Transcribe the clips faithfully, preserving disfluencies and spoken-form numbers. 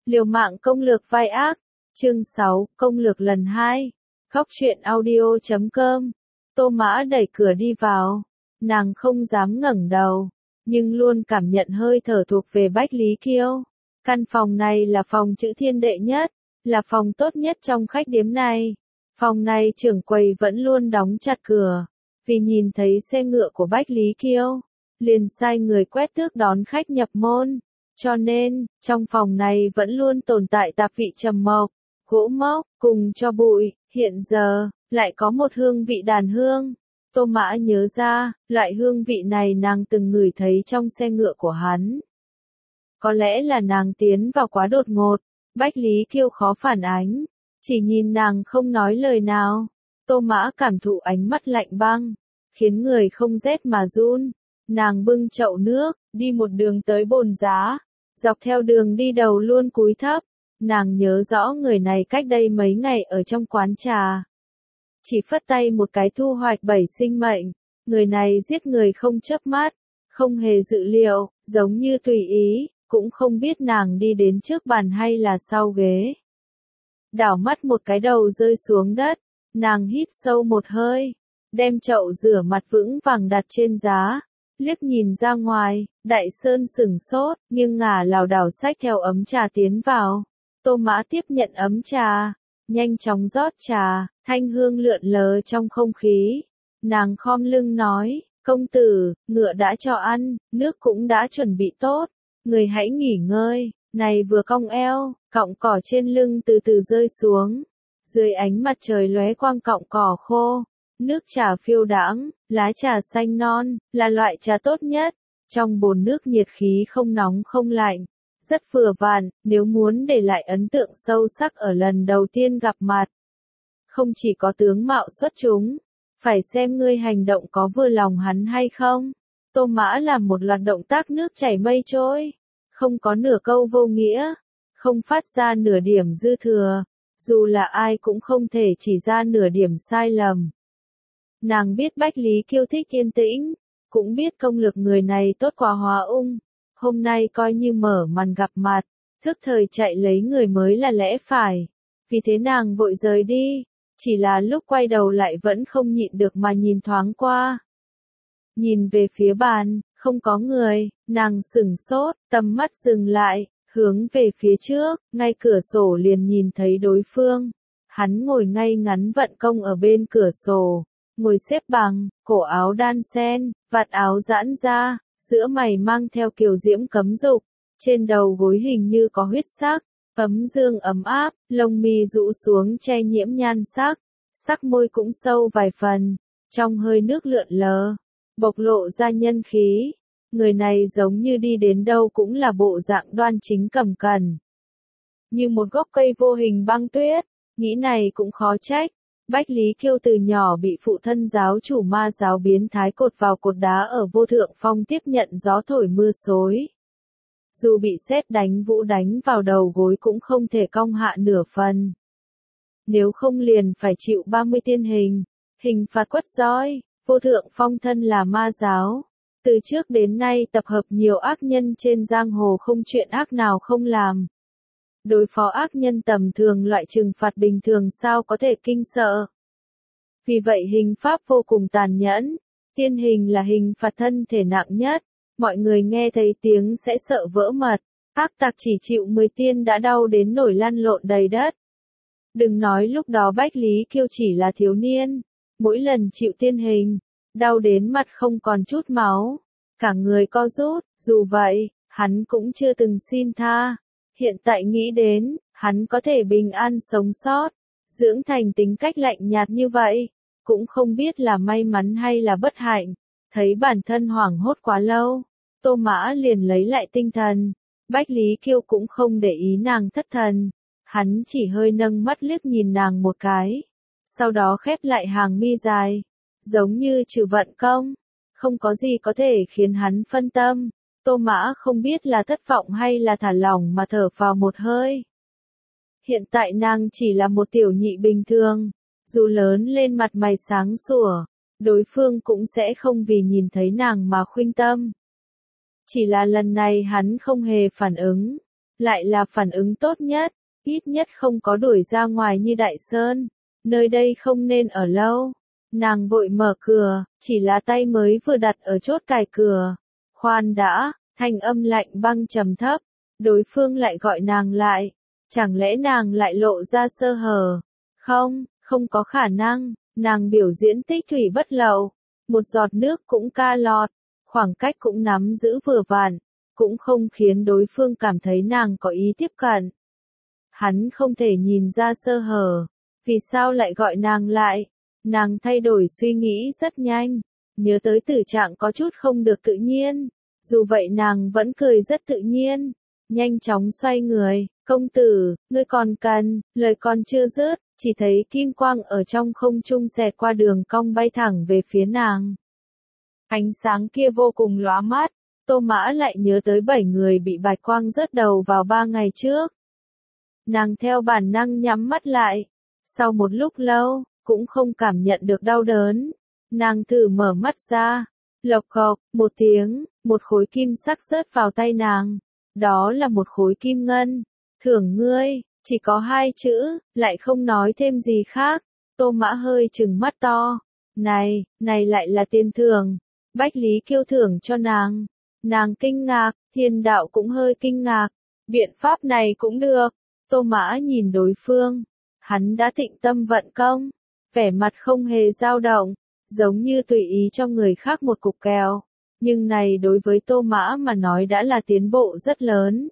Liều mạng công lược vai ác, chương sáu, công lược lần hai. Góc truyện audio chấm com. Tô Mã đẩy cửa đi vào, nàng không dám ngẩng đầu, nhưng luôn cảm nhận hơi thở thuộc về Bách Lý Kiêu. Căn phòng này là phòng chữ thiên đệ nhất, là phòng tốt nhất trong khách điếm này. Phòng này trưởng quầy vẫn luôn đóng chặt cửa, vì nhìn thấy xe ngựa của Bách Lý Kiêu, liền sai người quét tước đón khách nhập môn. Cho nên, trong phòng này vẫn luôn tồn tại tạp vị trầm mộc, gỗ mốc, cùng cho bụi, hiện giờ, lại có một hương vị đàn hương. Tô Mã nhớ ra, loại hương vị này nàng từng ngửi thấy trong xe ngựa của hắn. Có lẽ là nàng tiến vào quá đột ngột, Bách Lý Kiêu khó phản ánh, chỉ nhìn nàng không nói lời nào. Tô Mã cảm thụ ánh mắt lạnh băng, khiến người không rét mà run. Nàng bưng chậu nước, đi một đường tới bồn giá. Dọc theo đường đi đầu luôn cúi thấp, nàng nhớ rõ người này cách đây mấy ngày ở trong quán trà. Chỉ phất tay một cái thu hoạch bảy sinh mệnh, người này giết người không chớp mắt, không hề dự liệu, giống như tùy ý, cũng không biết nàng đi đến trước bàn hay là sau ghế. Đảo mắt một cái đầu rơi xuống đất, nàng hít sâu một hơi, đem chậu rửa mặt vững vàng đặt trên giá. Liếc nhìn ra ngoài, Đại Sơn sửng sốt, nhưng ngả lảo đảo xách theo ấm trà tiến vào. Tô Mã tiếp nhận ấm trà, nhanh chóng rót trà, thanh hương lượn lờ trong không khí. Nàng khom lưng nói, công tử, ngựa đã cho ăn, nước cũng đã chuẩn bị tốt, người hãy nghỉ ngơi. Này vừa cong eo, cọng cỏ trên lưng từ từ rơi xuống. Dưới ánh mặt trời lóe quang cọng cỏ khô. Nước trà phiêu đãng, lá trà xanh non, là loại trà tốt nhất. Trong bồn nước nhiệt khí không nóng không lạnh, rất vừa vặn, nếu muốn để lại ấn tượng sâu sắc ở lần đầu tiên gặp mặt. Không chỉ có tướng mạo xuất chúng, phải xem ngươi hành động có vừa lòng hắn hay không. Tô Mã làm một loạt động tác nước chảy mây trôi, không có nửa câu vô nghĩa, không phát ra nửa điểm dư thừa, dù là ai cũng không thể chỉ ra nửa điểm sai lầm. Nàng biết Bách Lý Kiêu thích yên tĩnh, cũng biết công lực người này tốt quá hóa ung. Hôm nay coi như mở màn gặp mặt, thức thời chạy lấy người mới là lẽ phải. Vì thế nàng vội rời đi, chỉ là lúc quay đầu lại vẫn không nhịn được mà nhìn thoáng qua. Nhìn về phía bàn, không có người, nàng sửng sốt, tầm mắt dừng lại, hướng về phía trước, ngay cửa sổ liền nhìn thấy đối phương. Hắn ngồi ngay ngắn vận công ở bên cửa sổ. Ngồi xếp bằng, cổ áo đan sen, vạt áo giãn ra, giữa mày mang theo kiều diễm cấm dục, trên đầu gối hình như có huyết sắc, ấm dương ấm áp, lông mi rũ xuống che nhiễm nhan sắc, sắc môi cũng sâu vài phần, trong hơi nước lượn lờ, bộc lộ ra nhân khí. Người này giống như đi đến đâu cũng là bộ dạng đoan chính cẩm cẩn, như một gốc cây vô hình băng tuyết. Nghĩ này cũng khó trách. Bách Lý Kiêu từ nhỏ bị phụ thân giáo chủ ma giáo biến thái cột vào cột đá ở Vô Thượng Phong tiếp nhận gió thổi mưa xối. Dù bị sét đánh vũ đánh vào đầu gối cũng không thể cong hạ nửa phần. Nếu không liền phải chịu ba mươi tiên hình, hình phạt quất roi. Vô Thượng Phong thân là ma giáo, từ trước đến nay tập hợp nhiều ác nhân trên giang hồ, không chuyện ác nào không làm. Đối phó ác nhân tầm thường loại trừng phạt bình thường sao có thể kinh sợ. Vì vậy hình pháp vô cùng tàn nhẫn, tiên hình là hình phạt thân thể nặng nhất, mọi người nghe thấy tiếng sẽ sợ vỡ mật, ác tặc chỉ chịu mười tiên đã đau đến nổi lăn lộn đầy đất. Đừng nói lúc đó Bách Lý Kiêu chỉ là thiếu niên, mỗi lần chịu tiên hình, đau đến mặt không còn chút máu, cả người co rút, dù vậy, hắn cũng chưa từng xin tha. Hiện tại nghĩ đến, hắn có thể bình an sống sót, dưỡng thành tính cách lạnh nhạt như vậy, cũng không biết là may mắn hay là bất hạnh. Thấy bản thân hoảng hốt quá lâu, Tô Mã liền lấy lại tinh thần. Bách Lý Kiêu cũng không để ý nàng thất thần, hắn chỉ hơi nâng mắt liếc nhìn nàng một cái, sau đó khép lại hàng mi dài, giống như trừ vận công, không có gì có thể khiến hắn phân tâm. Tô Mã không biết là thất vọng hay là thả lỏng mà thở vào một hơi. Hiện tại nàng chỉ là một tiểu nhị bình thường, dù lớn lên mặt mày sáng sủa, đối phương cũng sẽ không vì nhìn thấy nàng mà khuynh tâm. Chỉ là lần này hắn không hề phản ứng, lại là phản ứng tốt nhất, ít nhất không có đuổi ra ngoài như Đại Sơn. Nơi đây không nên ở lâu. Nàng vội mở cửa, chỉ là tay mới vừa đặt ở chốt cài cửa. Khoan đã, thanh âm lạnh băng trầm thấp, đối phương lại gọi nàng lại. Chẳng lẽ nàng lại lộ ra sơ hở? Không, không có khả năng, nàng biểu diễn tích thủy bất lậu. Một giọt nước cũng ca lọt, khoảng cách cũng nắm giữ vừa vặn, cũng không khiến đối phương cảm thấy nàng có ý tiếp cận. Hắn không thể nhìn ra sơ hở, vì sao lại gọi nàng lại? Nàng thay đổi suy nghĩ rất nhanh, nhớ tới tử trạng có chút không được tự nhiên, dù vậy nàng vẫn cười rất tự nhiên, nhanh chóng xoay người, công tử, ngươi còn cần, lời còn chưa dứt, chỉ thấy kim quang ở trong không trung xẹt qua đường cong bay thẳng về phía nàng. Ánh sáng kia vô cùng lóa mắt, Tô Mã lại nhớ tới bảy người bị bạch quang rớt đầu vào ba ngày trước. Nàng theo bản năng nhắm mắt lại, sau một lúc lâu, cũng không cảm nhận được đau đớn. Nàng thử mở mắt ra, lộc cộc, một tiếng, một khối kim sắc rớt vào tay nàng. Đó là một khối kim ngân. Thưởng ngươi, chỉ có hai chữ, lại không nói thêm gì khác. Tô Mã hơi trừng mắt to. Này, này lại là tiền thưởng. Bách Lý Kiêu thưởng cho nàng. Nàng kinh ngạc, Thiên Đạo cũng hơi kinh ngạc. Biện pháp này cũng được. Tô Mã nhìn đối phương. Hắn đã tịnh tâm vận công. Vẻ mặt không hề dao động, giống như tùy ý cho người khác một cục kẹo. Nhưng này đối với Tô Mã mà nói đã là tiến bộ rất lớn.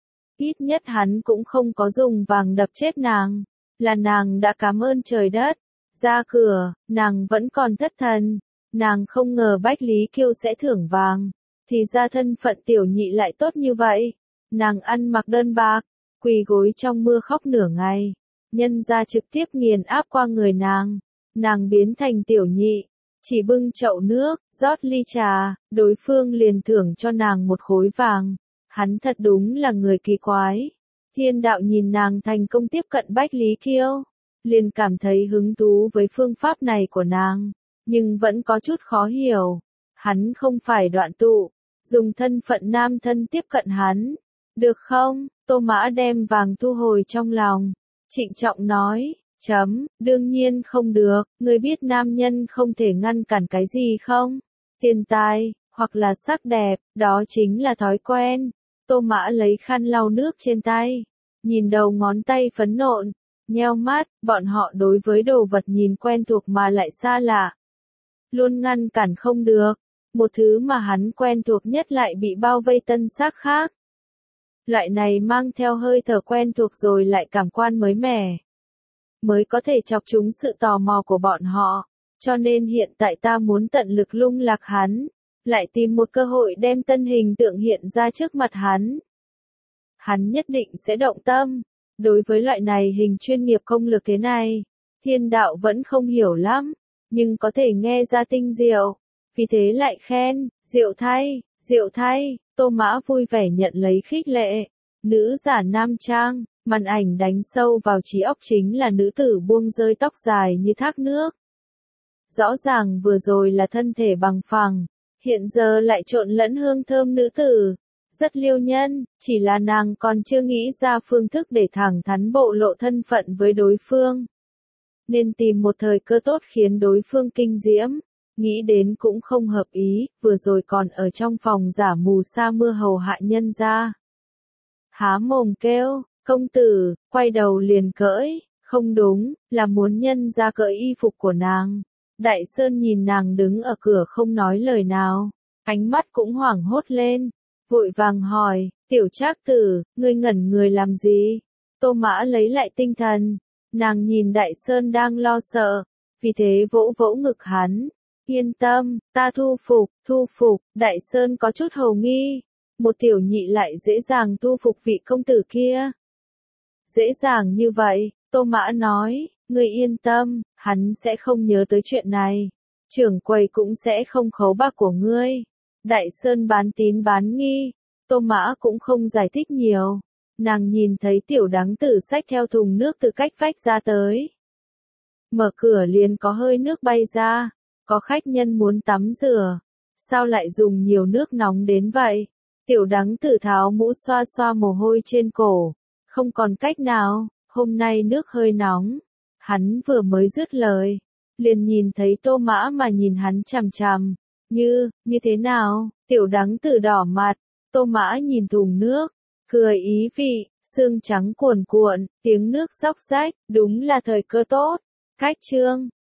Ít nhất hắn cũng không có dùng vàng đập chết nàng, là nàng đã cảm ơn trời đất. Ra cửa, nàng vẫn còn thất thần, nàng không ngờ Bách Lý Kiêu sẽ thưởng vàng, thì ra thân phận tiểu nhị lại tốt như vậy. Nàng ăn mặc đơn bạc, quỳ gối trong mưa khóc nửa ngày, nhân ra trực tiếp nghiền áp qua người nàng, nàng biến thành tiểu nhị, chỉ bưng chậu nước, rót ly trà, đối phương liền thưởng cho nàng một khối vàng. Hắn thật đúng là người kỳ quái. Thiên Đạo nhìn nàng thành công tiếp cận Bách Lý Kiêu, liền cảm thấy hứng thú với phương pháp này của nàng, nhưng vẫn có chút khó hiểu. Hắn không phải đoạn tụ, dùng thân phận nam thân tiếp cận hắn. Được không? Tô Mã đem vàng thu hồi trong lòng, trịnh trọng nói, chấm, đương nhiên không được, ngươi biết nam nhân không thể ngăn cản cái gì không? Tiền tài, hoặc là sắc đẹp, đó chính là thói quen. Tô Mã lấy khăn lau nước trên tay, nhìn đầu ngón tay phấn nộn, nheo mắt, bọn họ đối với đồ vật nhìn quen thuộc mà lại xa lạ. Luôn ngăn cản không được, một thứ mà hắn quen thuộc nhất lại bị bao vây tân xác khác. Loại này mang theo hơi thở quen thuộc rồi lại cảm quan mới mẻ, mới có thể chọc trúng sự tò mò của bọn họ, cho nên hiện tại ta muốn tận lực lung lạc hắn, lại tìm một cơ hội đem tân hình tượng hiện ra trước mặt hắn. Hắn nhất định sẽ động tâm. Đối với loại này hình chuyên nghiệp công lực thế này, Thiên Đạo vẫn không hiểu lắm, nhưng có thể nghe ra tinh diệu, vì thế lại khen, diệu thay, diệu thay. Tô Mã vui vẻ nhận lấy khích lệ. Nữ giả nam trang, màn ảnh đánh sâu vào trí óc chính là nữ tử buông rơi tóc dài như thác nước. Rõ ràng vừa rồi là thân thể bằng phẳng, hiện giờ lại trộn lẫn hương thơm nữ tử. Rất liêu nhân, chỉ là nàng còn chưa nghĩ ra phương thức để thẳng thắn bộ lộ thân phận với đối phương. Nên tìm một thời cơ tốt khiến đối phương kinh diễm. Nghĩ đến cũng không hợp ý, vừa rồi còn ở trong phòng giả mù sa mưa hầu hạ nhân ra. Há mồm kêu, công tử, quay đầu liền cỡi, không đúng, là muốn nhân ra cởi y phục của nàng. Đại Sơn nhìn nàng đứng ở cửa không nói lời nào, ánh mắt cũng hoảng hốt lên, vội vàng hỏi, tiểu trác tử, ngươi ngẩn người làm gì? Tô Mã lấy lại tinh thần, nàng nhìn Đại Sơn đang lo sợ, vì thế vỗ vỗ ngực hắn. Yên tâm, ta thu phục, thu phục. Đại Sơn có chút hồ nghi, một tiểu nhị lại dễ dàng thu phục vị công tử kia. Dễ dàng như vậy, Tô Mã nói, ngươi yên tâm, hắn sẽ không nhớ tới chuyện này. Trưởng quầy cũng sẽ không khấu bạc của ngươi. Đại Sơn bán tín bán nghi, Tô Mã cũng không giải thích nhiều. Nàng nhìn thấy tiểu đắng tử xách theo thùng nước từ cách vách ra tới. Mở cửa liền có hơi nước bay ra. Có khách nhân muốn tắm rửa, sao lại dùng nhiều nước nóng đến vậy? Tiểu đắng tử tháo mũ xoa xoa mồ hôi trên cổ. Không còn cách nào, hôm nay nước hơi nóng. Hắn vừa mới dứt lời. Liền nhìn thấy Tô Mã mà nhìn hắn chằm chằm. Như, như thế nào? Tiểu đắng tử đỏ mặt. Tô Mã nhìn thùng nước. Cười ý vị, xương trắng cuồn cuộn, tiếng nước róc rách, đúng là thời cơ tốt. Cách chương.